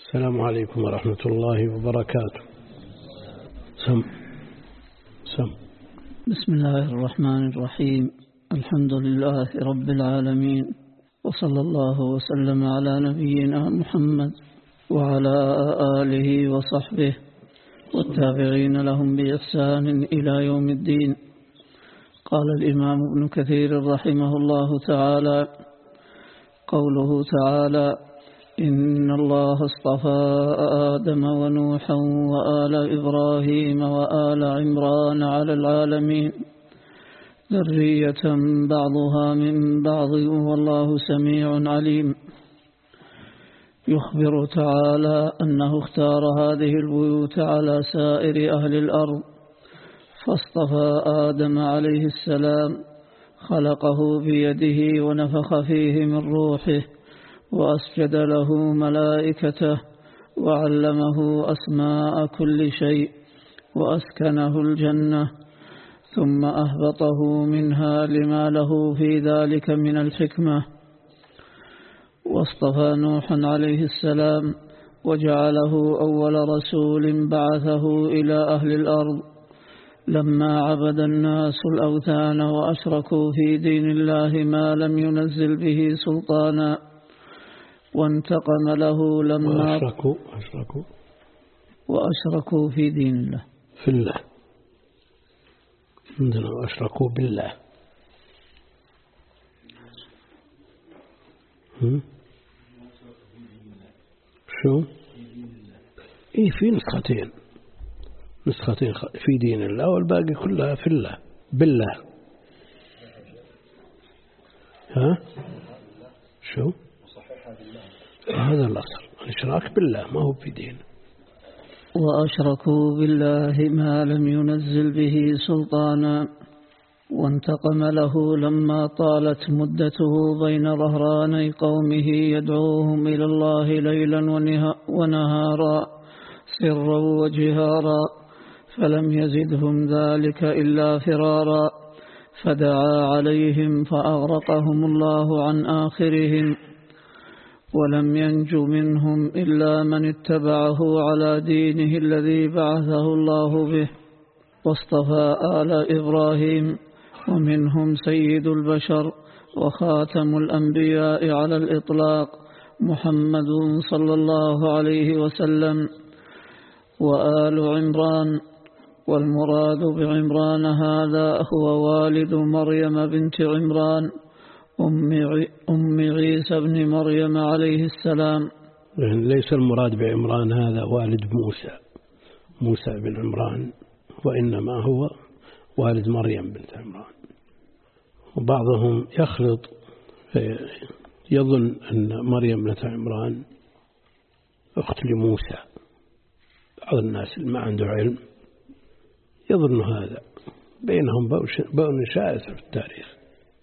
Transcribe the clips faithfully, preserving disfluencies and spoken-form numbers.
السلام عليكم ورحمة الله وبركاته. سم سم بسم الله الرحمن الرحيم. الحمد لله رب العالمين، وصلى الله وسلم على نبينا محمد وعلى آله وصحبه والتابعين لهم بإحسان إلى يوم الدين. قال الإمام ابن كثير رحمه الله تعالى: قوله تعالى: إن الله اصطفى آدم ونوحا وآل إبراهيم وآل عمران على العالمين ذرية بعضها من بعض والله سميع عليم. يخبر تعالى أنه اختار هذه البيوت على سائر أهل الأرض، فاصطفى آدم عليه السلام، خلقه بيده ونفخ فيه من روحه، وأسجد له ملائكته، وعلمه أسماء كل شيء، وأسكنه الجنة، ثم أهبطه منها لما له في ذلك من الحكمة. واصطفى نوحا عليه السلام وجعله أول رسول بعثه إلى أهل الأرض لما عبد الناس الأوثان وأشركوا في دين الله ما لم ينزل به سلطانا، وانتقم له لما وأشركوا أشركوا وأشركوا في دين الله في الله عندنا وأشركوا بالله. هم؟ شو؟ إيه في نسختين نسختين في دين الله، والباقي كلها في الله بالله. ها؟ شو؟ هذا الأصل، الإشراك بالله ما هو في دين. وأشركوا بالله ما لم ينزل به سلطانا، وانتقم له لما طالت مدته بين ظهراني قومه يدعوهم إلى الله ليلا ونهارا سرا وجهارا، فلم يزدهم ذلك إلا فرارا، فدعا عليهم فأغرقهم الله عن آخرهم، ولم ينج منهم إلا من اتبعه على دينه الذي بعثه الله به. واصطفى آل إبراهيم، ومنهم سيد البشر وخاتم الأنبياء على الإطلاق محمد صلى الله عليه وسلم، وآل عمران، والمراد بعمران هذا هو والد مريم بنت عمران أم عيسى بن مريم عليه السلام. ليس المراد بعمران هذا والد موسى موسى بن عمران، وإنما هو والد مريم بنت عمران. وبعضهم يخلط يظن أن مريم بنت عمران أخت لموسى. بعض الناس اللي ما عنده علم يظن هذا، بينهم بون شائع في التاريخ.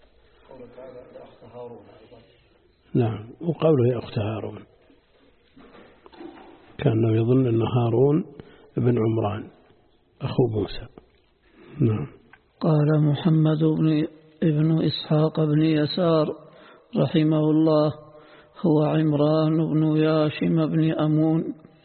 نعم، وقوله يا أخت هارون، كان يظن أن هارون بن عمران أخو موسى. نعم. قال محمد بن ابن إسحاق بن يسار رحمه الله: هو عمران بن ياشم بن أمون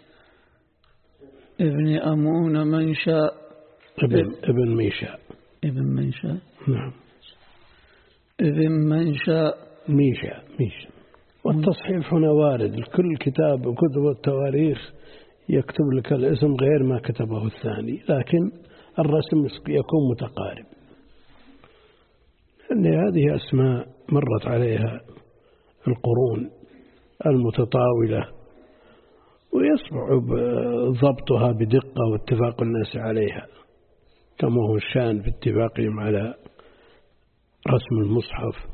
ابن أمون منشا ابن ابن ميشا ابن منشا نعم ابن منشا ميشا ميشا. والتصحيف هنا وارد، الكل كتاب وكتب التواريخ يكتب لك الاسم غير ما كتبه الثاني، لكن الرسم يكون متقارب، لأن هذه أسماء مرت عليها القرون المتطاولة، ويصعب ضبطها بدقة واتفاق الناس عليها، كما هو الشان في اتفاقهم على رسم المصحف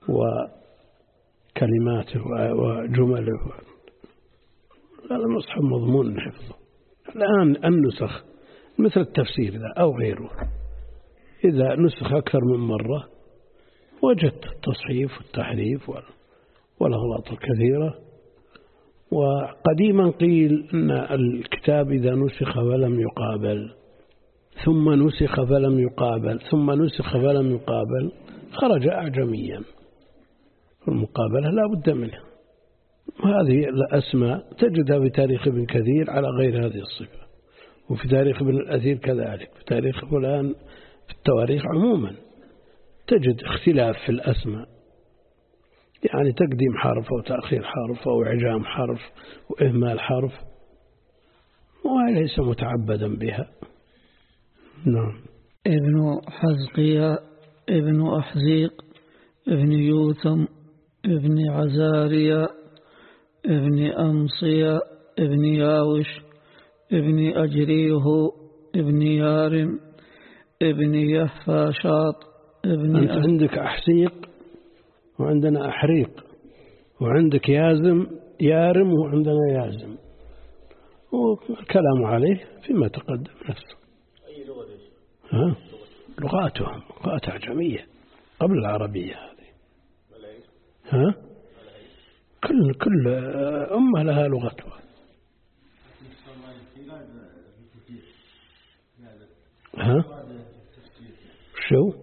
وكلماته وجمله. هذا المصحف مضمون حفظه. الآن النسخ مثل التفسير ذا أو غيره، إذا نسخ أكثر من مرة وجدت التصحيف والتحريف والأغلاط الكثيرة. وقديما قيل أن الكتاب إذا نسخ فلم يقابل ثم نسخ فلم يقابل ثم نسخ فلم يقابل خرج أعجميا، المقابلة لا بد منها، وهذه الأسماء تجدها في تاريخ ابن كثير على غير هذه الصفة، وفي تاريخ ابن الأثير كذلك، في تاريخ فلان، في التواريخ عموما تجد اختلاف في الأسماء، يعني تقديم حرف أو تأخير حرف أو إعجام حرف وإهمال حرف، وليس متعبدا بها. نعم. ابن حزقيا، ابن أحزيق، ابن يوثم، ابن عزاريا، ابن أمصيا، ابن ياوش، ابن أجريه، ابن يارم، ابن يهفاشاط، ابن أنت عندك أحسيق وعندنا أحريق، وعندك يازم يارم وعندنا يازم، والكلام عليه فيما تقدم نفسه. أي لغة دي؟ ها؟ لغاتهم لغات أعجمية قبل العربية هذه. ها؟ كل كل أمة لها لغتها. ها؟ شو؟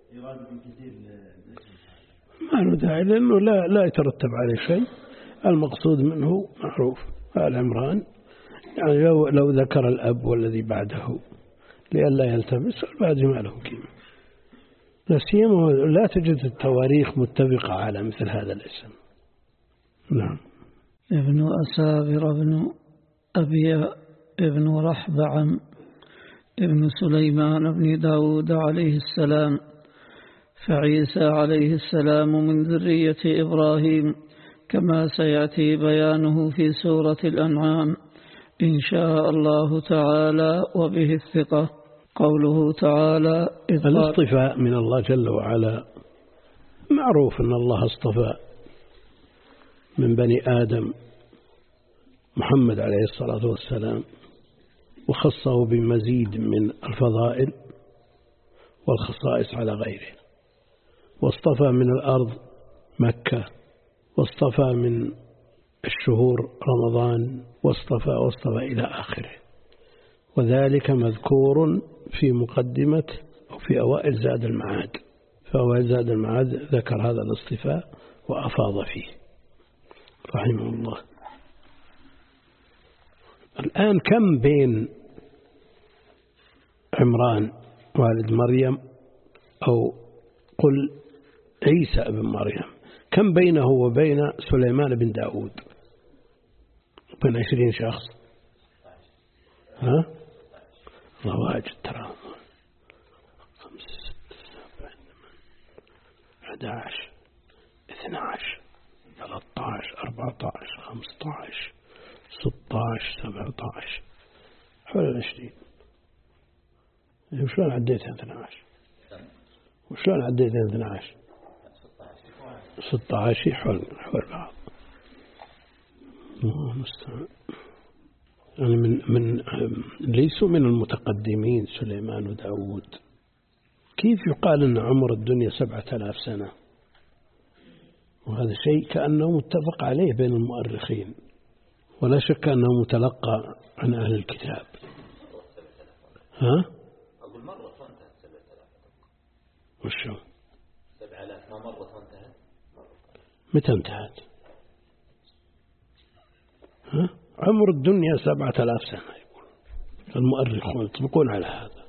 ما له داعي لأنه لا لا يترتب عليه شيء، المقصود منه معروف. آل عمران يعني لو لو ذكر الأب والذي بعده لئلا يلتبس، والباقي ما لهم قيمة. لا سيما لا تجد التواريخ متفقة على مثل هذا الاسم. نعم. ابن أسابر، ابن أبي، ابن رحبعم، ابن سليمان بن داود عليه السلام. فعيسى عليه السلام من ذرية إبراهيم كما سيأتي بيانه في سورة الأنعام إن شاء الله تعالى، وبه الثقة. قوله تعالى الاصطفاء من الله جل وعلا معروف أن الله اصطفى من بني آدم محمد عليه الصلاة والسلام، وخصه بمزيد من الفضائل والخصائص على غيره، واصطفى من الأرض مكة، واصطفى من الشهور رمضان، واصطفى واصطفى إلى آخره، وذلك مذكور في مقدمة أو في أوائل زاد المعاد. فأوائل زاد المعاد ذكر هذا الاصطفاء وأفاض فيه رحمه الله. الآن كم بين عمران والد مريم أو قل عيسى ابن مريم، كم بينه وبين سليمان بن داود؟ بين عشرين شخص. ها؟ الله واجد ترى. خمسة ستة سبعة أحد عشر اثنى عشر ثلاثة عشر أربعة عشر خمسة عشر ستة عشر سبعة عشر حول العشرين. وشلون عديتها اثنى عشر؟ وشلون عديتها اثنى عشر؟ ستة عشر حول حول بعض. الله المستعان. يعني من من ليسوا من المتقدمين سليمان وداود. كيف يقال أن عمر الدنيا سبعة آلاف سنة؟ وهذا شيء كأنه متفق عليه بين المؤرخين، ولا شك أنه متلقى عن أهل الكتاب. ها؟ أقول مرة وانتهت سبعة آلاف. وشو؟ سبعة آلاف ما مرة وانتهت. متى انتهت؟ ها؟ عمر الدنيا سبعة آلاف سنة يقول المؤرخون، يطبقون على هذا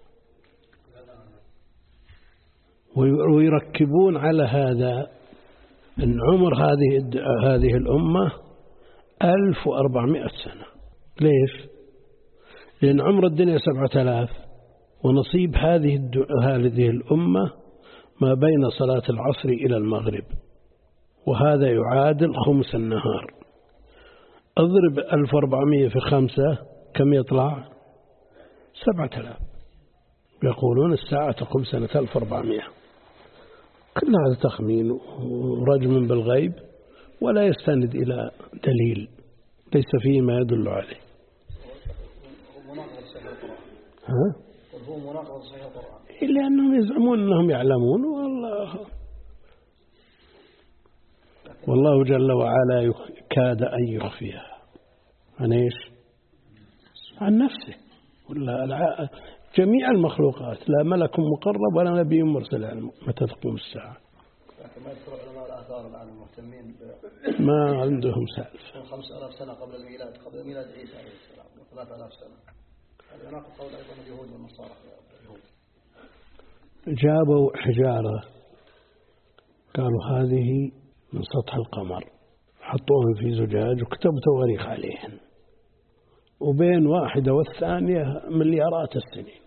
ويركبون على هذا أن عمر هذه هذه الأمة ألف وأربعمائة سنة. ليش؟ لأن عمر الدنيا سبعة آلاف، ونصيب هذه هذه الأمة ما بين صلاة العصر إلى المغرب، وهذا يعادل خمس النهار. أضرب ألف وأربعمائة في خمسة كم يطلع؟ سبعة آلاف. يقولون الساعة تقوم سنة ألف وأربعمائة. كل هذا تخمين ورجم بالغيب، ولا يستند إلى دليل ليس فيه ما يدل عليه. ها؟ هو مناقض صحيح القرآن. إلا أنهم يزعمون أنهم يعلمون، والله والله جل وعلا كاد أن يخفيها عن إيش؟ عن نفسه. ولا جميع المخلوقات لا ملك مقرب ولا نبي مرسل متى تقوم الساعة. ما يذكر علماء الآثار الآن المهتمين ما عندهم سالفة خمس آلاف سنة قبل الميلاد، قبل ميلاد عيسى عليه السلام ثلاث آلاف سنة. هذا يناقض قول أيضا اليهود والنصارى. جابوا حجارة قالوا هذه من سطح القمر، حطوهم في زجاج وكتبوا تواريخ عليهن، وبين واحدة والثانية مليارات السنين.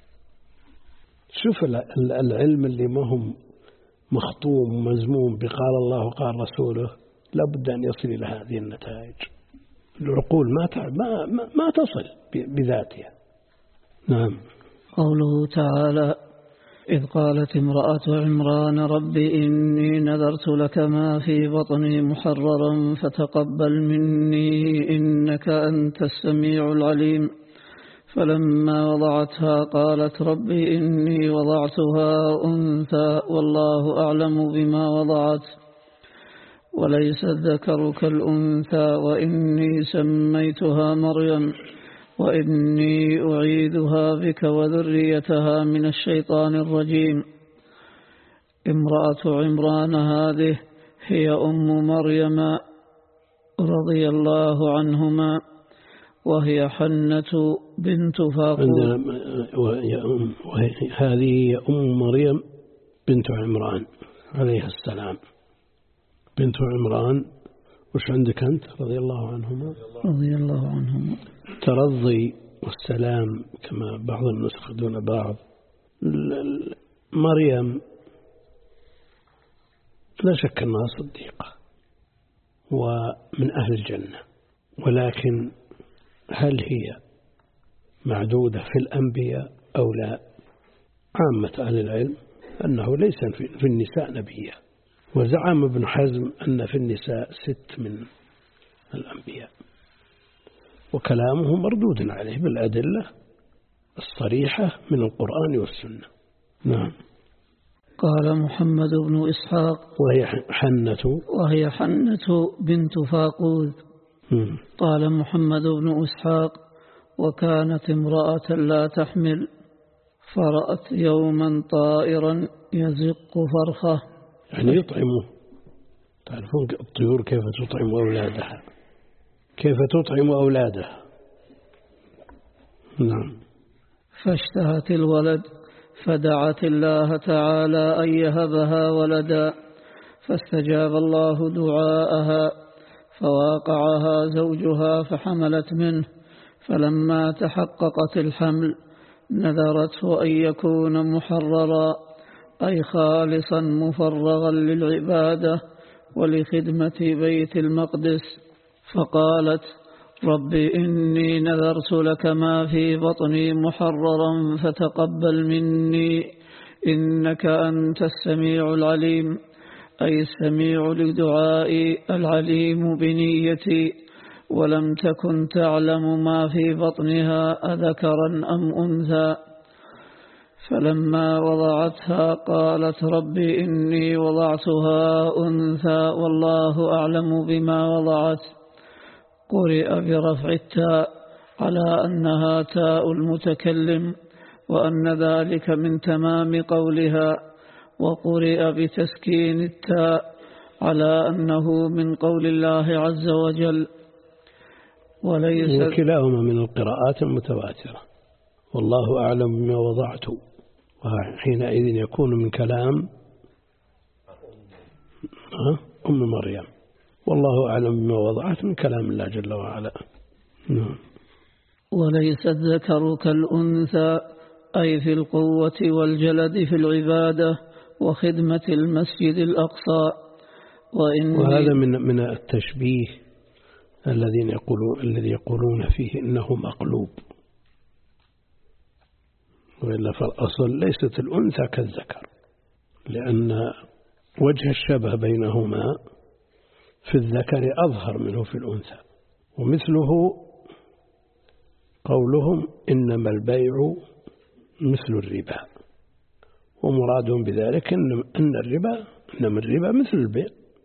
شوف العلم اللي ما هم مخطوم ومزموم بقال الله وقال رسوله، لابد أن يصل إلى هذه النتائج. العقول ما ما ما تصل بذاتها. نعم. قوله تعالى: إذ قالت امرأة عمران رب إني نذرت لك ما في بطني محررا فتقبل مني إنك أنت السميع العليم. فلما وضعتها قالت رب إني وضعتها أنثى والله أعلم بما وضعت وليس الذكر كالأنثى وإني سميتها مريم وإني أعيذها بك وذريتها من الشيطان الرجيم. امرأة عمران هذه هي أم مريم رضي الله عنهما، وهي حنة بنت فاقود. هذه أم مريم بنت عمران عليه السلام. بنت عمران وش عندك أنت؟ رضي الله عنهما. رضي الله عنهما. ترضي والسلام كما بعض النسخ دون بعض. مريم لا شك أنها صديقة ومن أهل الجنة، ولكن هل هي معدودة في الأنبياء أو لا؟ عامة أهل العلم أنه ليس في النساء نبية، وزعم ابن حزم أن في النساء ست من الأنبياء، وكلامه مردود عليه بالأدلة الصريحة من القرآن والسنة. نعم. قال محمد بن إسحاق: وهي حنة وهي حنة بنت فاقود. قال محمد بن إسحاق: وكانت امرأة لا تحمل فرأت يوما طائرا يزق فرخة. يعني يطعمه. تعرفون الطيور كيف تطعم أولادها، كيف تطعم أولادها. نعم. فاشتهت الولد فدعت الله تعالى أن يهبها ولدا، فاستجاب الله دعاءها فواقعها زوجها فحملت منه، فلما تحققت الحمل نذرته أن يكون محررا أي خالصا مفرغا للعبادة ولخدمة بيت المقدس، فقالت رب إني نذرت لك ما في بطني محررا فتقبل مني إنك أنت السميع العليم أي السميع لدعائي العليم بنيتي، ولم تكن تعلم ما في بطنها أذكرا أم أنثى. فلما وضعتها قالت رب إني وضعتها أنثى والله أعلم بما وضعت. قرئ برفع التاء على أنها تاء المتكلم وأن ذلك من تمام قولها، وقرئ بتسكين التاء على أنه من قول الله عز وجل. وليس وكلاهما من القراءات المتواترة. والله أعلم بما وضعت، وحينئذ يكون من كلام أم مريم، والله أعلم بما وضعت من كلام الله جل وعلا. وليس الذكر كالأنثى أي في القوة والجلد في العبادة وخدمة المسجد الأقصى. وهذا من من التشبيه الذين يقولون الذي يقولون فيه إنه مقلوب، وإلا فالأصل ليست الأنثى كالذكر، لأن وجه الشبه بينهما في الذكر أظهر منه في الأنثى. ومثله قولهم إنما البيع مثل الربا، ومرادهم بذلك أن الربا إنما الربا مثل البيع،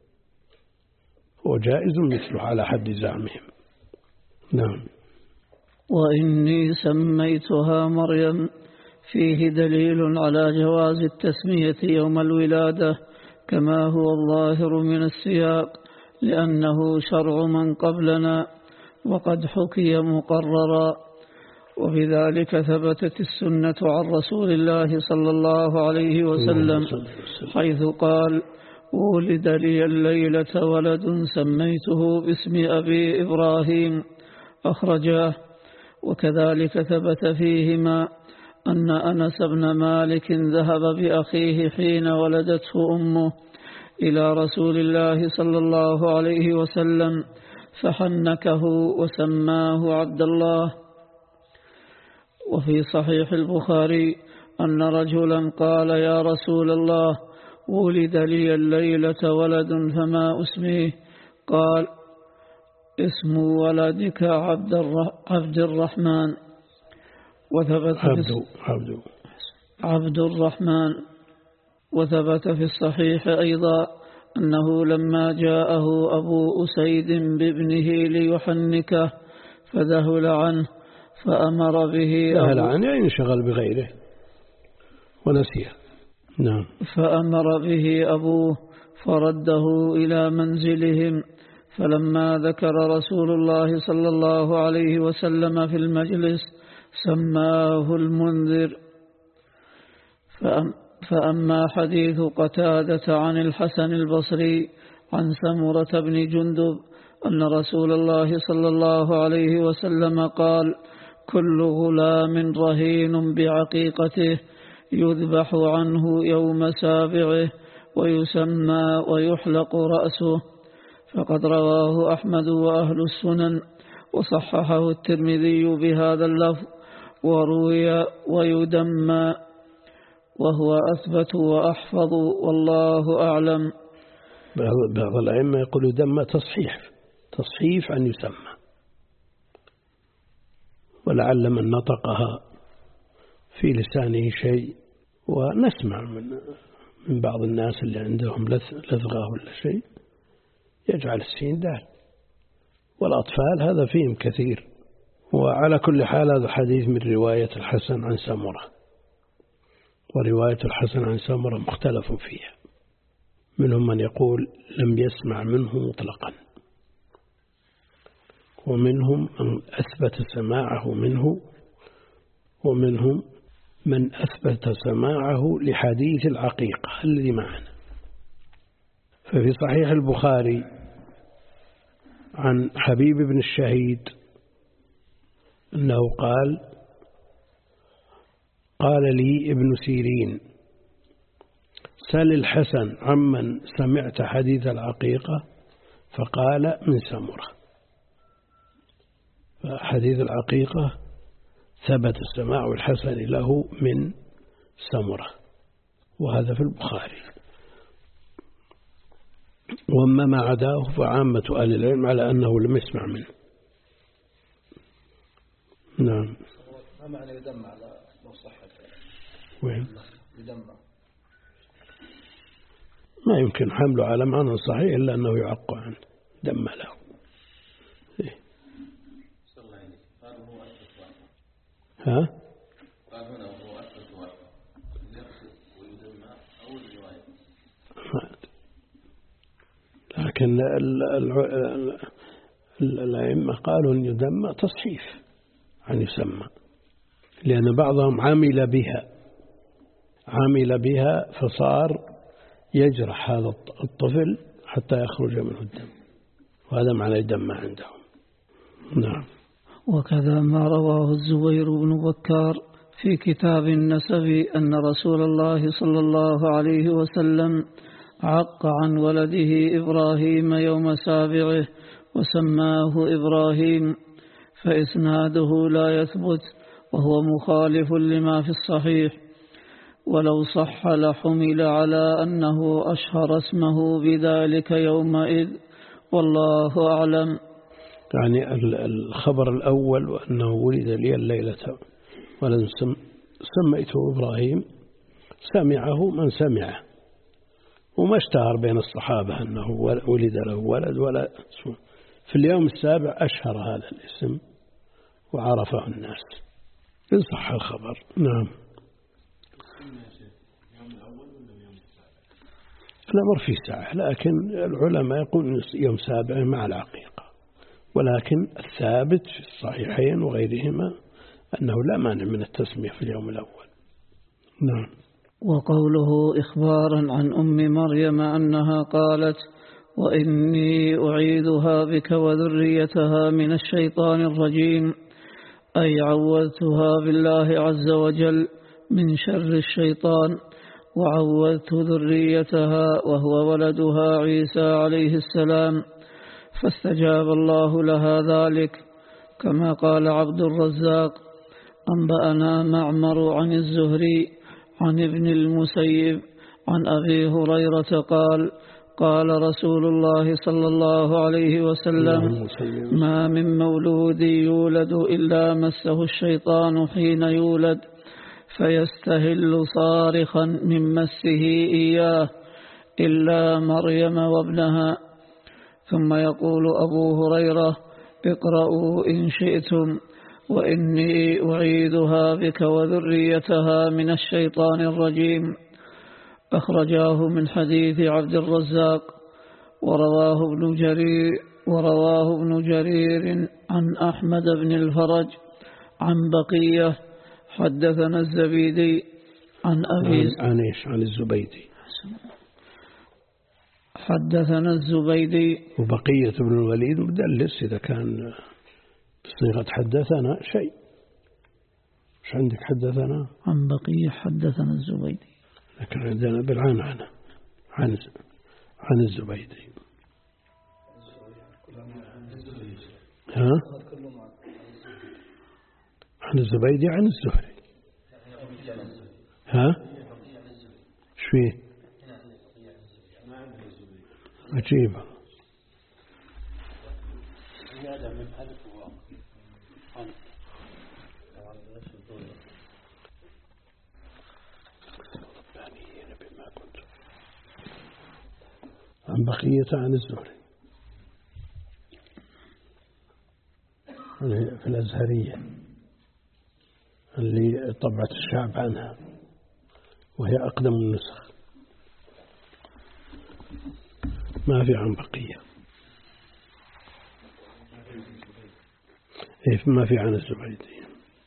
هو جائز مثله على حد زعمهم. نعم. وإني سميتها مريم فيه دليل على جواز التسمية يوم الولادة كما هو الظاهر من السياق، لأنه شرع من قبلنا وقد حكي مقررا. وبذلك ثبتت السنة عن رسول الله صلى الله عليه وسلم حيث قال: ولد لي الليلة ولد سميته باسم أبي إبراهيم، أخرجاه. وكذلك ثبت فيهما أن أنس بن مالك ذهب بأخيه حين ولدته أمه إلى رسول الله صلى الله عليه وسلم فحنكه وسماه عبد الله. وفي صحيح البخاري أن رجلا قال: يا رسول الله، ولد لي الليلة ولد فما اسمه؟ قال: اسم ولدك عبد, عبد الرحمن. وثبت عبد, عبد. عبد الرحمن. وثبت في الصحيح أيضا أنه لما جاءه أبو أسيد بابنه ليحنكه فذهل عنه فأمر به ذهل عنه يعني انشغل بغيره ونسيه. نعم. فأمر به أبوه فرده إلى منزلهم. فلما ذكر رسول الله صلى الله عليه وسلم في المجلس سماه المنذر. فأما حديث قتادة عن الحسن البصري عن سمرة بن جندب أن رسول الله صلى الله عليه وسلم قال: كل غلام رهين بعقيقته يذبح عنه يوم سابعه ويسمى ويحلق رأسه. فقد رواه أحمد وأهل السنن وصححه الترمذي بهذا اللفظ، وروي ويدمى، وهو أثبت وأحفظ، والله أعلم. بعض الأئمة يقول يدمى تصحيح تصحيف أن يسمى، ولعل من نطقها في لسانه شيء، ونسمع من من بعض الناس اللي عندهم لثغة ولا شيء يجعل السين دال، والأطفال هذا فيهم كثير. وعلى كل حال هذا حديث من رواية الحسن عن سمرة، ورواية الحسن عن سمرة مختلف فيها، منهم من يقول لم يسمع منه مطلقا، ومنهم من أثبت سماعه منه، ومنهم من أثبت سماعه لحديث العقيقة الذي معنا. ففي صحيح البخاري عن حبيب بن الشهيد أنه قال: قال لي ابن سيرين: سل الحسن عمن سمعت حديث العقيقة، فقال: من سمرة. فحديث العقيقة ثبت السماع الحسن له من سمرة، وهذا في البخاري. وما ما عداه فعامة أهل العلم على أنه لم يسمع منه. نعم. ما معنى يدمع على لو صحت؟ وين؟ يدمع ما يمكن حمله على معنى صحيح إلا أنه يعق عنه، دم له. إيه؟ ها؟ قال هنا وهو أثبت واحد يقصد ويدمع أو الرواية، لكن الأئمة قالوا أن يدمع تصحيف عن يسمى، لأن بعضهم عمل بها عمل بها فصار يجرح هذا الطفل حتى يخرج منه الدم، وهذا معنى يدمع عندهم. نعم. وكذا ما رواه الزبير بن بكار في كتاب النسب أن رسول الله صلى الله عليه وسلم عق عن ولده إبراهيم يوم سابعه وسماه إبراهيم، فإسناده لا يثبت، وهو مخالف لما في الصحيح، ولو صح لحمل على أنه أشهر اسمه بذلك يومئذ، والله أعلم. يعني الخبر الأول وأنه ولد لي الليلة ولد سميته إبراهيم سمعه من سمعه، وما اشتهر بين الصحابة أنه ولد له ولد ولا اسمه. في اليوم السابع أشهر هذا الاسم وعرفه الناس إن صح الخبر. نعم. الأمر فيه ساعة، لكن العلماء يقولون يوم سابع مع العقيقة، ولكن الثابت في الصحيحين وغيرهما أنه لا مانع من التسمية في اليوم الأول. نعم. وقوله إخبارا عن أم مريم أنها قالت وإني أعيذها بك وذريتها من الشيطان الرجيم، أي عوذتها بالله عز وجل من شر الشيطان، وعوذت ذريتها وهو ولدها عيسى عليه السلام، فاستجاب الله لها ذلك. كما قال عبد الرزاق أنبأنا معمر عن الزهري عن ابن المسيب عن أبي هريرة قال قال رسول الله صلى الله عليه وسلم ما من مولود يولد إلا مسه الشيطان حين يولد فيستهل صارخا من مسه إياه إلا مريم وابنها. ثم يقول أبو هريرة اقرأوا إن شئتم وإني أعيذها بك وذريتها من الشيطان الرجيم. أخرجاه من حديث عبد الرزاق. ورواه ابن جرير ورواه ابن جرير عن أحمد بن الفرج عن بقية حدثنا الزبيدي عن أبي عن إيش عن الزبيدي حدثنا الزبيدي. وبقية بن الوليد مدلس إذا كان بصيغة حدثنا شيء. مش عندك حدثنا؟ عن بقية حدثنا الزبيدي، لكن عندنا بالعنعنة عن عن الزبيدي. ها؟ عن الزبيدي عن الزهري. ها؟ شوي عجيبة. عن بقية عن الزهري في الأزهرية اللي طبعت الشعب عنها وهي أقدم النسخ، ما في عن بقية، إيه ما في عن الزبيدي.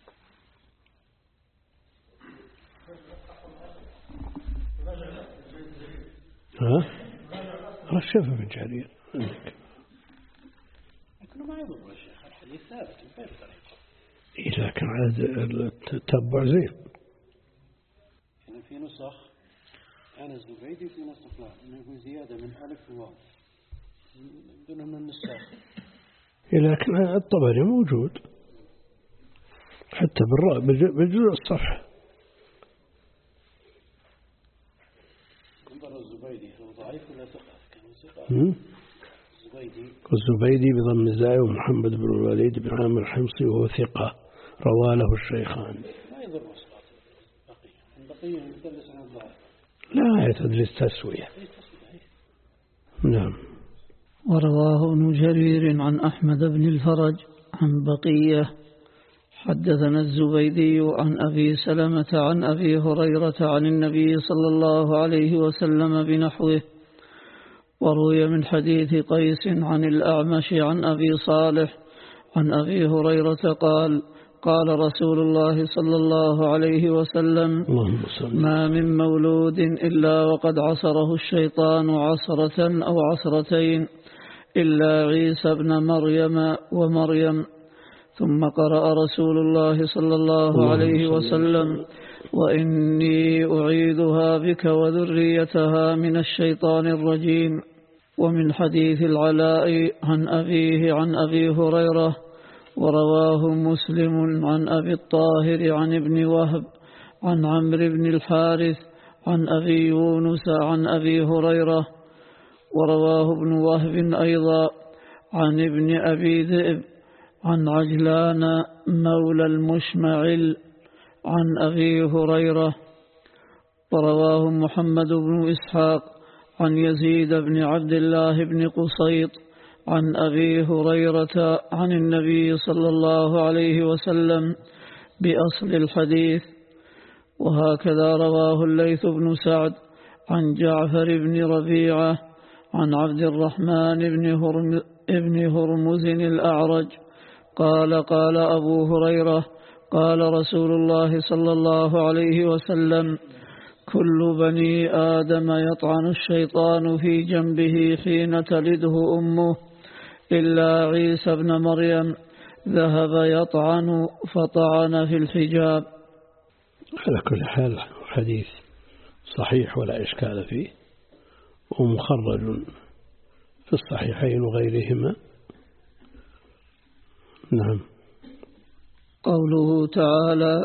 ها؟ رشفه من جرير عندك. لكنه ما يضر يا شيخ، الحديث ثابت من غير طريقة. إيه لكن على التتبع زين. يعني في نسخ عن الزبيدي في نسخ لا إنه يكون زيادة من ألف وواو دون من النسخ. إيه لكن الطبري موجود حتى بالراء بجزء الصفحة. انظر الزبيدي هو ضعيف ولا ثقة؟ كان ثقة. الزبيدي والزبيدي بضم الزاي ومحمد بن الوليد بن عامر الحمصي وهو ثقة رواه له الشيخان. ما يضر وصفات بقية. البقية يدلس عن الضعف. لا يتدرس تسوية. نعم. ورواه ابن جرير عن أحمد بن الفرج عن بقية حدثنا الزبيدي عن أبي سلمة عن أبي هريرة عن النبي صلى الله عليه وسلم بنحوه. وروي من حديث قيس عن الأعمش عن أبي صالح عن أبي هريرة قال قال رسول الله صلى الله عليه وسلم ما من مولود إلا وقد عصره الشيطان عصرة أو عصرتين إلا عيسى ابن مريم ومريم. ثم قرأ رسول الله صلى الله عليه وسلم وإني أعيذها بك وذريتها من الشيطان الرجيم. ومن حديث العلاء عن أبيه عن أبي هريرة. ورواه مسلم عن أبي الطاهر عن ابن وهب عن عمرو بن الحارث عن أبي يونس عن أبي هريرة. ورواه ابن وهب أيضا عن ابن أبي ذئب عن عجلان مولى المشمعل عن أبي هريرة. ورواه محمد بن إسحاق عن يزيد بن عبد الله بن قصيط عن أبي هريرة عن النبي صلى الله عليه وسلم بأصل الحديث. وهكذا رواه الليث بن سعد عن جعفر بن ربيعة عن عبد الرحمن بن هرم ابن هرمز الأعرج قال قال أبو هريرة قال رسول الله صلى الله عليه وسلم كل بني آدم يطعن الشيطان في جنبه حين تلده أمه إلا عيسى بن مريم ذهب يطعن فطعن في الحجاب. على كل حال حديث صحيح ولا إشكال فيه ومخرج في الصحيحين وغيرهما. نعم. قوله تعالى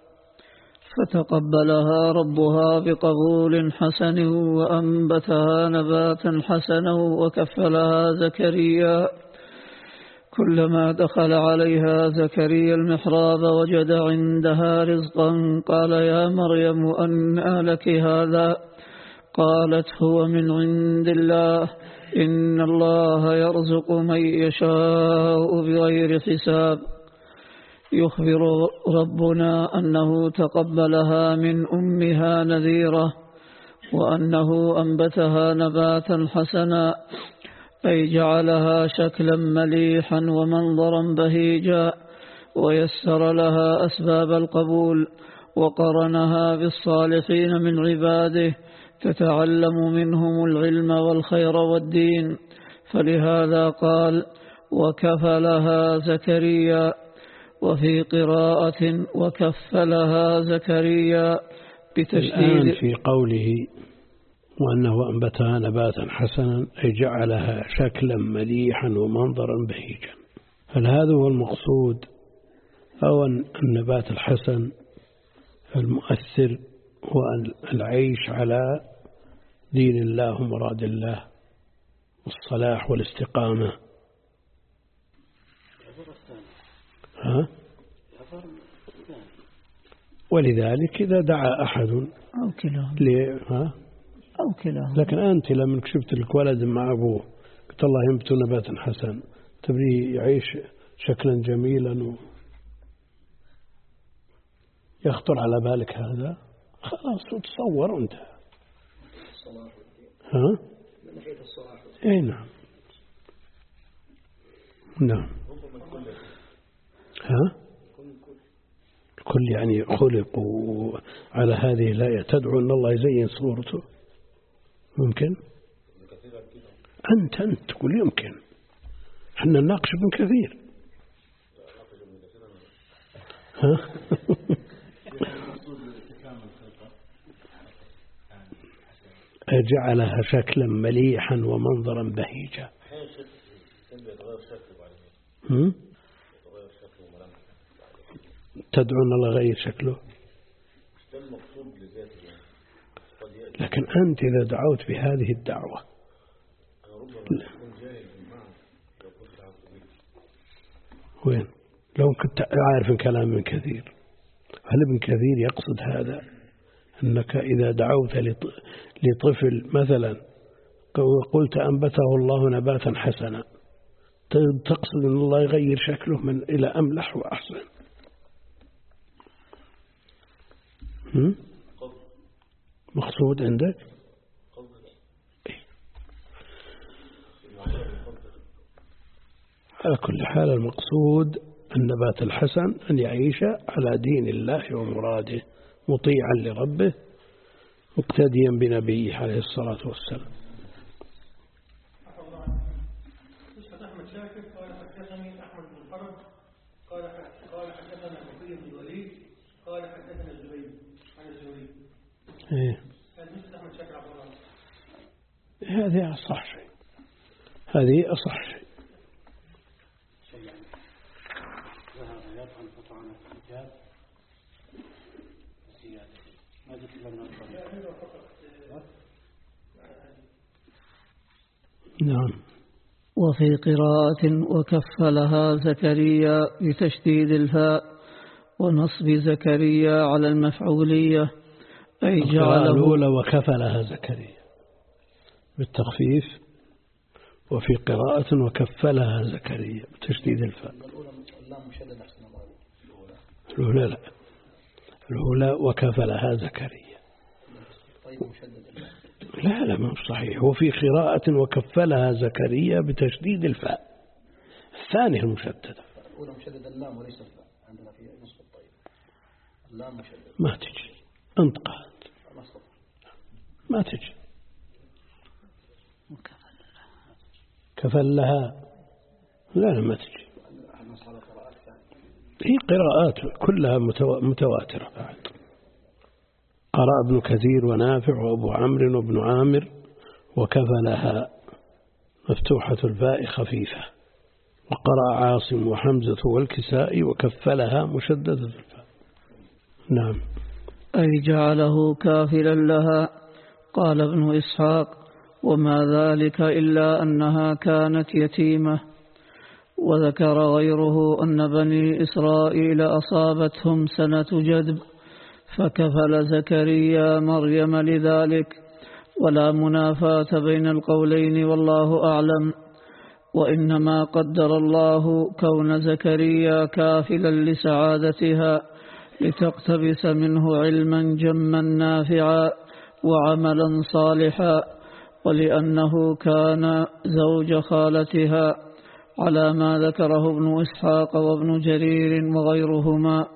فتقبلها ربها بقبول حسن وأنبتها نباتا حسنا وكفلها زكريا كلما دخل عليها زكريا المحراب وجد عندها رزقا قال يا مريم أنى لك هذا قالت هو من عند الله إن الله يرزق من يشاء بغير حساب. يخبر ربنا أنه تقبلها من أمها نذيرة وأنه أنبتها نباتا حسنا أي جعلها شكلا مليحا ومنظرا بهيجا ويسر لها أسباب القبول وقرنها بالصالحين من عباده تتعلم منهم العلم والخير والدين فلهذا قال وكفلها زكريا. وفي قراءة وكفلها زكريا بتشديد الآن في قوله وأنه أنبتها نباتا حسنا أي جعلها شكلا مليحا ومنظرا بهيجا. هل هذا هو المقصود أو النبات الحسن المؤثر هو العيش على دين الله ومراد الله والصلاح والاستقامة؟ ها؟ ولذلك إذا دعا أحد أو كلاهما ها؟ أو كلاهما. لكن أنت لما كشفت لك ولد مع أبوه قلت الله ينبت نباتا حسن تبريه يعيش شكلا جميلا و... يخطر على بالك هذا خلاص وتصور أنت ها؟ إيه نعم نعم ها؟ كل يعني خلقوا على هذه الآية تدعو أن الله يزين صورته ممكن أنت أنت تقول يمكن احنا نناقش ابن كثير ها؟ أجعلها شكلا مليحا ومنظرا بهيجا. تدعو أن الله غير شكله لكن أنت إذا دعوت بهذه الدعوة وين لو كنت عارف كلام ابن كثير هل ابن كثير يقصد هذا أنك إذا دعوت لطفل مثلا قلت أنبته الله نباتا حسنا تقصد أن الله يغير شكله من إلى أملح وأحسن؟ مقصود عندك؟ على كل حال المقصود النبات الحسن أن يعيش على دين الله ومراده مطيعا لربه مقتديا بنبيه عليه الصلاة والسلام. أحمد شاكر قال حدثني أحمد بن فرج قال قال حدثنا بقي بن الوليد قال حدثنا الزبير عن الزهري. إيه. أحمد شاكر عبد الله. هذه أصح شيء. هذه أصح شيء. ذهب يطعن فطعن في الحجاب زيادة. ما تكلمنا نعم. وفي قراءة وكفلها زكريا بتشديد الفاء ونصب زكريا على المفعولية أي جعله الأولى وكفلها زكريا بالتخفيف وفي قراءة وكفلها زكريا بتشديد الفاء. الأولى لا الأولى وكفلها زكريا لا لا ما هو صحيح. هو في قراءة وكفلها زكريا بتشديد الفاء، الثانية المشددة. الأولى مشدد اللام وليس الفاء عندنا في نصف الطيب. اللام مشدد ما تجي انطقت ما تجي. كفل لها لا لا ما تجي. هي قراءات كلها متواترة بعد. قرأ ابن كثير ونافع وأبو عمرو وابن عامر وكفلها مفتوحة الفاء خفيفة، وقرأ عاصم وحمزة والكسائي وكفلها مشددة الفاء. نعم. أي جعله كافلا لها. قال ابن إسحاق: وما ذلك إلا أنها كانت يتيمة. وذكر غيره أن بني إسرائيل أصابتهم سنة جدب فكفل زكريا مريم لذلك، ولا منافاة بين القولين والله أعلم. وإنما قدر الله كون زكريا كافلا لسعادتها لتقتبس منه علما جما نافعا وعملا صالحا، ولأنه كان زوج خالتها على ما ذكره ابن إسحاق وابن جرير وغيرهما.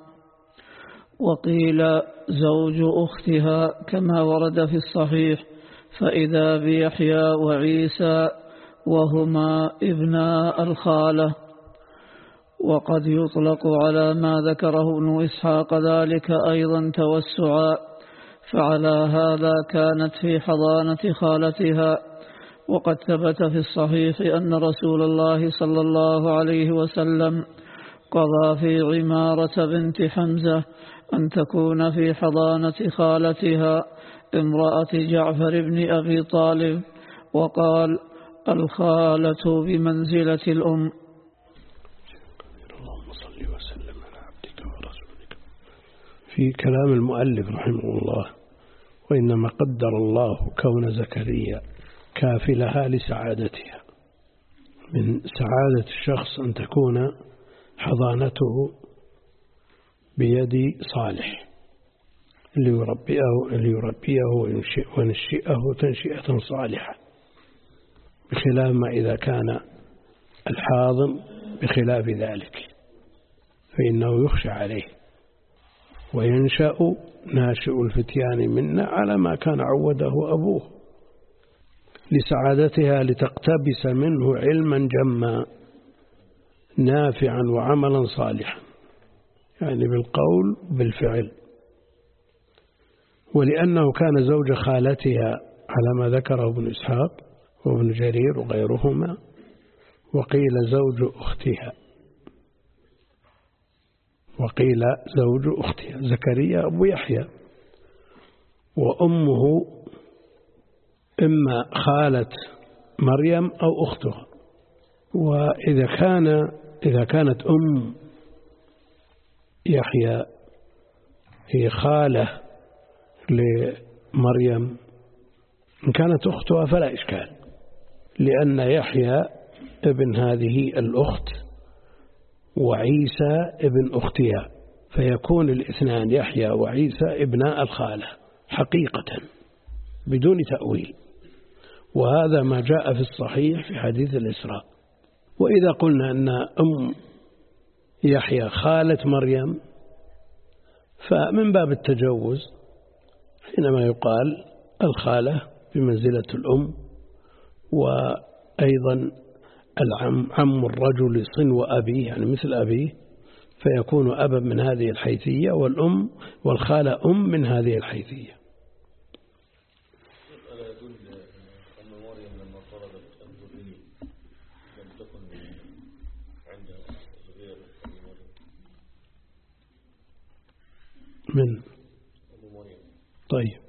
وقيل زوج أختها كما ورد في الصحيح، فإذا بيحيى وعيسى وهما ابناء الخالة. وقد يطلق على ما ذكره ابن إسحاق ذلك أيضا توسعا، فعلى هذا كانت في حضانة خالتها. وقد ثبت في الصحيح أن رسول الله صلى الله عليه وسلم قضى في عمارة بنت حمزة أن تكون في حضانة خالتها امرأة جعفر بن أبي طالب، وقال: الخالة بمنزلة الأم. اللهم صل وسلم على عبدك ورسولك. في كلام المؤلف رحمه الله: وإنما قدر الله كون زكريا كافلها لسعادتها. من سعادة الشخص أن تكون حضانته بيد صالح ليربيه, ليربيه وينشئه تنشئة صالحة، بخلاف ما إذا كان الحاضن بخلاف ذلك فإنه يخشى عليه، وينشأ ناشئ الفتيان منا على ما كان عوده أبوه. لسعادتها لتقتبس منه علما جما نافعا وعملا صالحا، يعني بالقول بالفعل. ولأنه كان زوج خالتها على ما ذكره ابن إسحاق وابن جرير وغيرهما. وقيل زوج أختها وقيل زوج أختها. زكريا أبو يحيى، وأمه إما خالة مريم أو أختها. وإذا كان إذا كانت أم يحيى هي خالة لمريم، إن كانت أختها فلا إشكال، لأن يحيى ابن هذه الأخت وعيسى ابن أختها، فيكون الاثنان يحيى وعيسى ابناء الخالة حقيقة بدون تأويل. وهذا ما جاء في الصحيح في حديث الإسراء. وإذا قلنا أن أم يحيى خالة مريم فمن باب التجوز، حينما يقال الخالة بمنزلة الأم. وأيضا العم عم الرجل صنو أبيه، يعني مثل أبيه، فيكون أبا من هذه الحيثية، والأم والخالة أم من هذه الحيثية. من طيب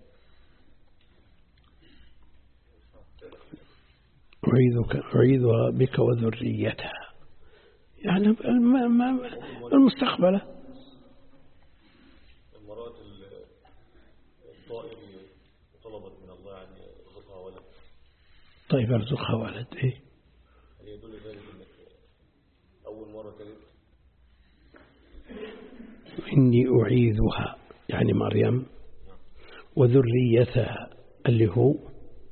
أعيذك أعيذها بك وذريتها، يعني المستقبلة. المرأة الطائر طلبت من الله أن يرزقها ولد. طيب ارزقها ولد. إيه هل يدل ذلك أنك أول مرة تلد؟ إني أعيذها يعني مريم، وذريتها اللي هو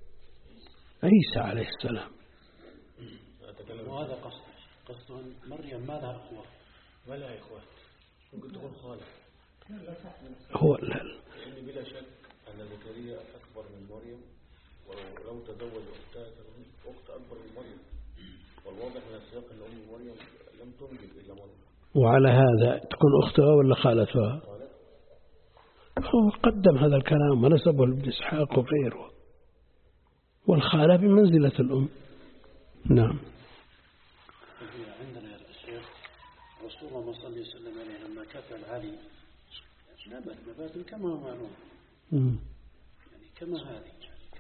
عيسى عليه السلام. وهذا قصد قصد مريم ما لها أخوة ما لها إخوة ممكن تكون خالة. هو لا يعني بلا شك أن زكريا أكبر من مريم، ولو تزوج أختها أخت أكبر من مريم، والواضح من السياق أن أم مريم لم تنجب إلا مريم. وعلى هذا تكون أختها ولا خالتها؟ هو قدم هذا الكلام ونسبه لابن إسحاق وغيره، والخالة بمنزلة الأم. نعم. عندنا يا الشيخ رسول الله صلى الله عليه وسلم لما كفل علي نبت نبات كما هو معلوم، يعني كما هذه.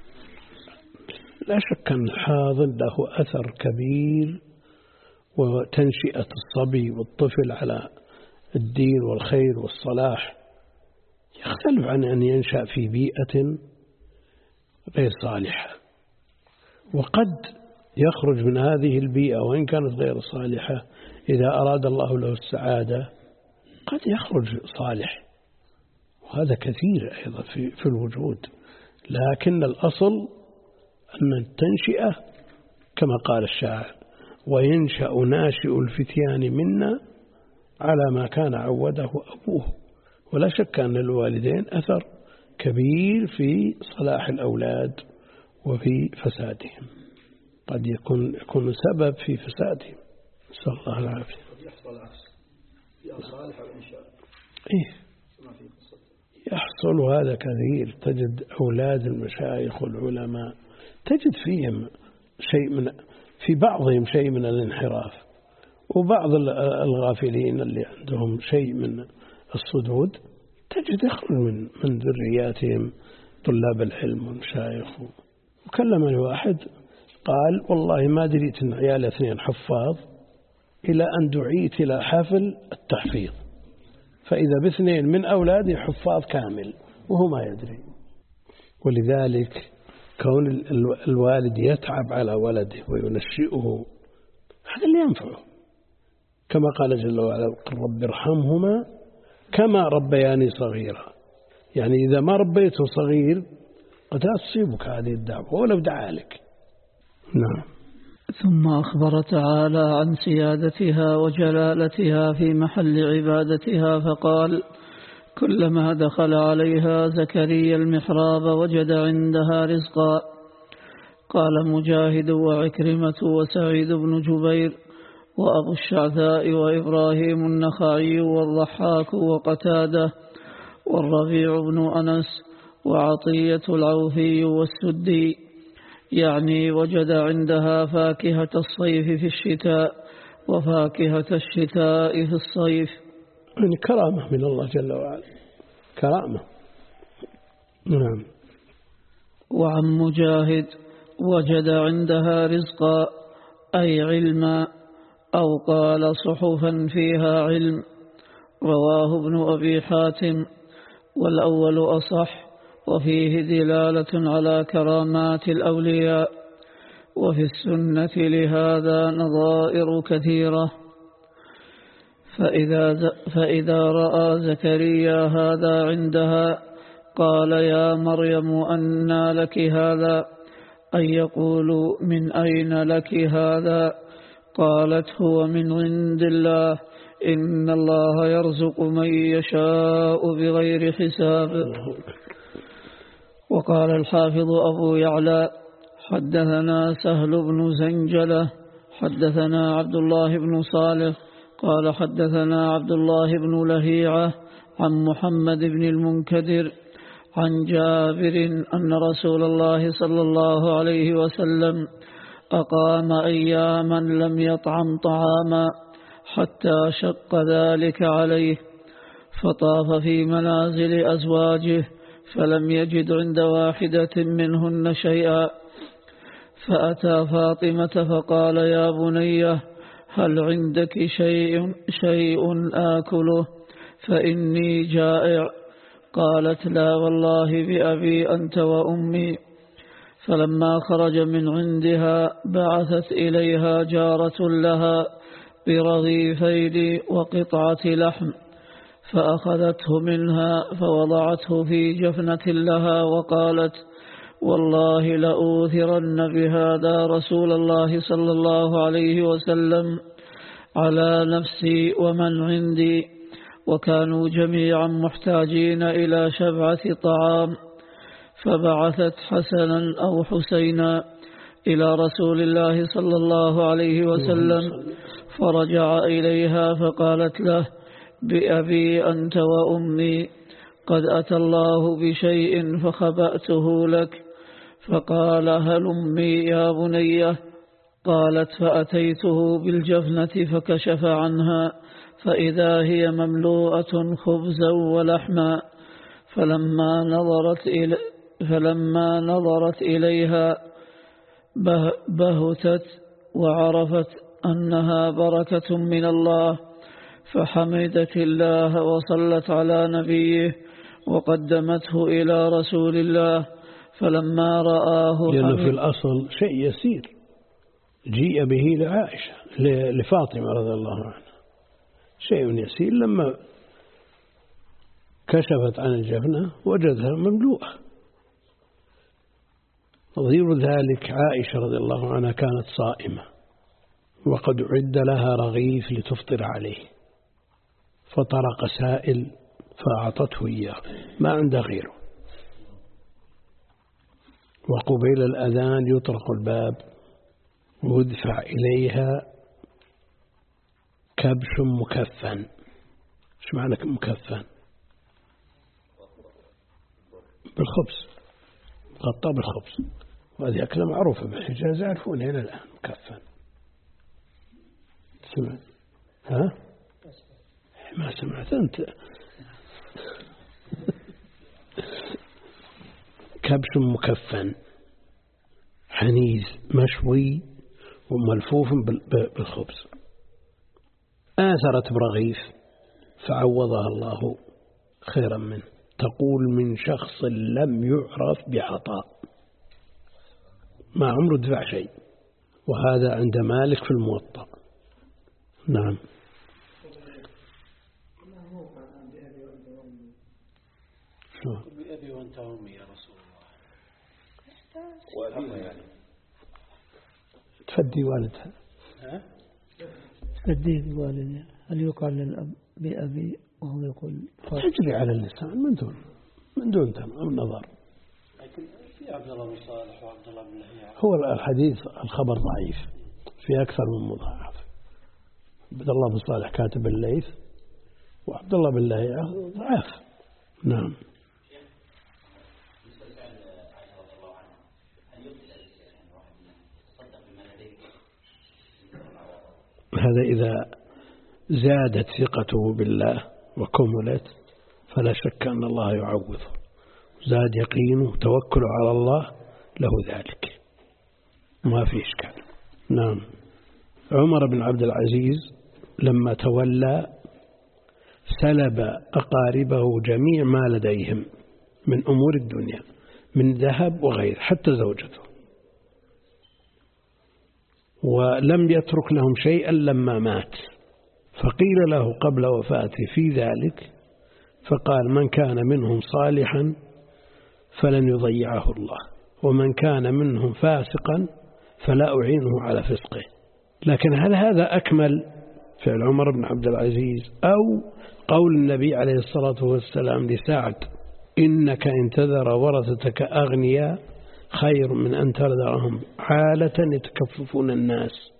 لا شك أن الحاضن له أثر كبير، وتنشئة الصبي والطفل على الدين والخير والصلاح يختلف عن أن ينشأ في بيئة غير صالحة. وقد يخرج من هذه البيئة وإن كانت غير صالحة إذا أراد الله له السعادة قد يخرج صالح، وهذا كثير أيضا في, في الوجود. لكن الأصل أن التنشئة كما قال الشاعر: وينشأ ناشئ الفتيان منا على ما كان عوده أبوه. ولا شك أن الوالدين أثر كبير في صلاح الأولاد وفي فسادهم، قد يكون يكون سبب في فسادهم، نسأل الله العافية. يحصل العكس في صالح الإنشاء. إيه يحصل هذا كثير. تجد أولاد المشايخ والعلماء تجد فيهم شيء من في بعضهم شيء من الانحراف، وبعض الغافلين اللي عندهم شيء من الصدود تجد يخرج من من ذرياتهم طلاب العلم والمشايخ. وكلمني واحد قال: والله ما دريت أن عيال اثنين حفاظ إلى أن دعيت إلى حفل التحفيظ، فإذا باثنين من أولادي حفاظ كامل وهو ما يدري. ولذلك كون الوالد يتعب على ولده وينشئه هذا اللي ينفعه، كما قال جل وعلا: رب ارحمهما كما ربياني صغيرا. يعني إذا ما ربيته صغير قد لا تصيبك هذه الدعوة ولو دعا لك. نعم. ثم أخبر تعالى عن سيادتها وجلالتها في محل عبادتها فقال: كلما دخل عليها زكريا المحراب وجد عندها رزقا. قال مجاهد وعكرمة وسعيد بن جبير وأبو الشعثاء وإبراهيم النخعي والضحاك وقتادة والربيع بن أنس وعطية العوفي والسدي، يعني وجد عندها فاكهة الصيف في الشتاء وفاكهة الشتاء في الصيف. يعني كرامة من الله جل وعلا، كرامة. نعم. وعن مجاهد: وجد عندها رزقا أي علما، أو قال صحفا فيها علم. رواه ابن أبي حاتم، والأول أصح، وفيه دلالة على كرامات الأولياء، وفي السنة لهذا نظائر كثيرة. فإذا, فإذا رأى زكريا هذا عندها قال: يا مريم أنى لك هذا؟ أن يقول: من أين لك هذا؟ قالت: هو من عند الله، إن الله يرزق من يشاء بغير حساب. وقال الحافظ أبو يعلى: حدثنا سهل بن زنجلة حدثنا عبد الله بن صالح قال حدثنا عبد الله بن لهيعة عن محمد بن المنكدر عن جابر أن رسول الله صلى الله عليه وسلم أقام أياما لم يطعم طعاما حتى شق ذلك عليه، فطاف في منازل أزواجه فلم يجد عند واحدة منهن شيئا، فأتى فاطمة فقال: يا بنية هل عندك شيء, شيء آكله فإني جائع؟ قالت: لا والله بأبي أنت وأمي. فلما خرج من عندها بعثت إليها جارة لها برغيفين وقطعة لحم، فأخذته منها فوضعته في جفنة لها وقالت: والله لأوثرن بهذا رسول الله صلى الله عليه وسلم على نفسي ومن عندي. وكانوا جميعا محتاجين إلى شبعة طعام، فبعثت حسنا أو حسينا إلى رسول الله صلى الله عليه وسلم، فرجع إليها فقالت له: بأبي أنت وأمي، قد أتى الله بشيء فخبأته لك. فقال: هلمي يا بنية. قالت: فأتيته بالجفنة فكشف عنها، فإذا هي مملوءة خبزا ولحما. فلما نظرت إلي فلما نظرت إليها بهتت وعرفت أنها بركة من الله، فحمدت الله وصلت على نبيه وقدمته إلى رسول الله. فلما رآه لأنه في الأصل شيء يسير جيء به لعائشة لفاطمة رضي الله عنها، شيء يسير. لما كشفت عن الجفنة وجدها مملوءة. نظير ذلك عائشة رضي الله عنها كانت صائمة وقد عد لها رغيف لتفطر عليه، فطرق سائل فأعطته إياه، ما عنده غيره. وقبيل الأذان يطرق الباب ويدفع إليها كبش مكفن. ايش معنى مكفن؟ بالخبز، غطى بالخبز، وهذه أكلة معروفة بالحجاز يعرفون هنا الآن. مكفن سمع؟ ها؟ ما سمعت أنت؟ كبش مكفن حنيز مشوي وملفوف بالخبز. آثرت برغيف فعوضها الله خيرا منه. تقول: من شخص لم يعرف بعطاء، ما عمره دفع شيء. وهذا عند مالك في الموطأ. نعم. بأبي وأنت أمي يا رسول الله. وأبيها يعني تفدي والدها. ها؟ تفدي والدها. هل يقال للأب بأبي وهو يقول تجري على اللسان من دون من دون تمام نظر. لكن في عبد الله بن صالح وعبد الله بن لهيعة. هو الحديث الخبر ضعيف في أكثر من مضاعف. عبد الله بن صالح كاتب الليث، وعبد الله بن لهيعة ضعيف. نعم. هذا إذا زادت ثقته بالله وكملت فلا شك أن الله يعوضه. زاد يقينه توكل على الله له ذلك، ما في إشكال. نعم. عمر بن عبد العزيز لما تولى سلب أقاربه جميع ما لديهم من أمور الدنيا من ذهب وغيره، حتى زوجته، ولم يترك لهم شيئا لما مات. فقيل له قبل وفاته في ذلك فقال: من كان منهم صالحا فلن يضيعه الله، ومن كان منهم فاسقا فلا أعينه على فسقه. لكن هل هذا أكمل فعل عمر بن عبد العزيز أو قول النبي عليه الصلاة والسلام لسعد: إنك إن تذر ورثتك أغنياء خير من أن تذرهم عالة يتكففون الناس؟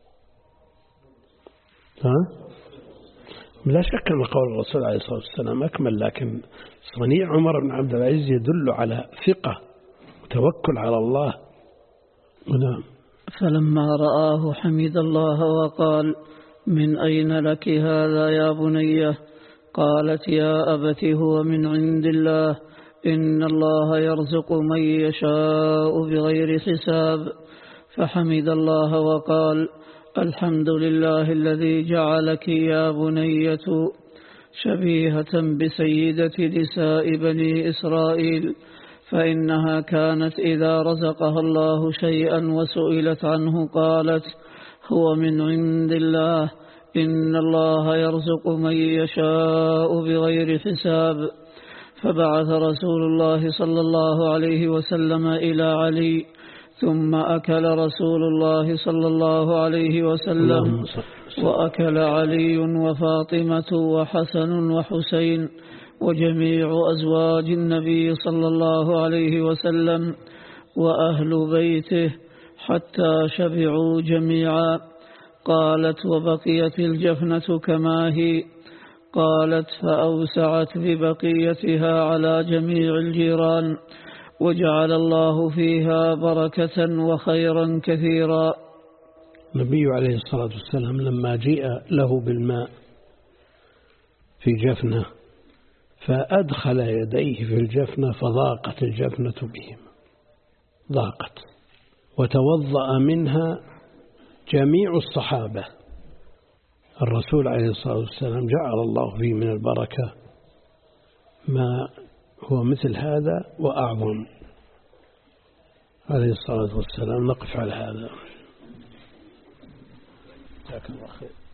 ها؟ لا شك أن قول الرسول عليه الصلاة والسلام أكمل، لكن صنيع عمر بن عبد العزيز يدل على ثقة وتوكل على الله. نعم. فلما رآه حمد الله وقال: من أين لك هذا يا بنية؟ قالت: يا أبت هو من عند الله، إن الله يرزق من يشاء بغير حساب. فحمد الله وقال: الحمد لله الذي جعلك يا بنية شبيهة بسيدة نساء بني إسرائيل، فإنها كانت إذا رزقها الله شيئا وسئلت عنه قالت: هو من عند الله، إن الله يرزق من يشاء بغير حساب. فبعث رسول الله صلى الله عليه وسلم إلى علي، ثم أكل رسول الله صلى الله عليه وسلم، وأكل علي وفاطمة وحسن وحسين وجميع أزواج النبي صلى الله عليه وسلم وأهل بيته حتى شبعوا جميعا. قالت: وبقيت الجفنة كما هي. قالت: فأوسعت ببقيتها على جميع الجيران، وجعل الله فيها بركة وخيرا كثيرا. النبي عليه الصلاة والسلام لما جيء له بالماء في جفنة فأدخل يديه في الجفنة فضاقت الجفنة بهم، ضاقت، وتوضأ منها جميع الصحابة. الرسول عليه الصلاة والسلام جعل الله فيه من البركة ما هو مثل هذا وأعظم عليه الصلاة والسلام. نقف على هذا. جزاك الله خير.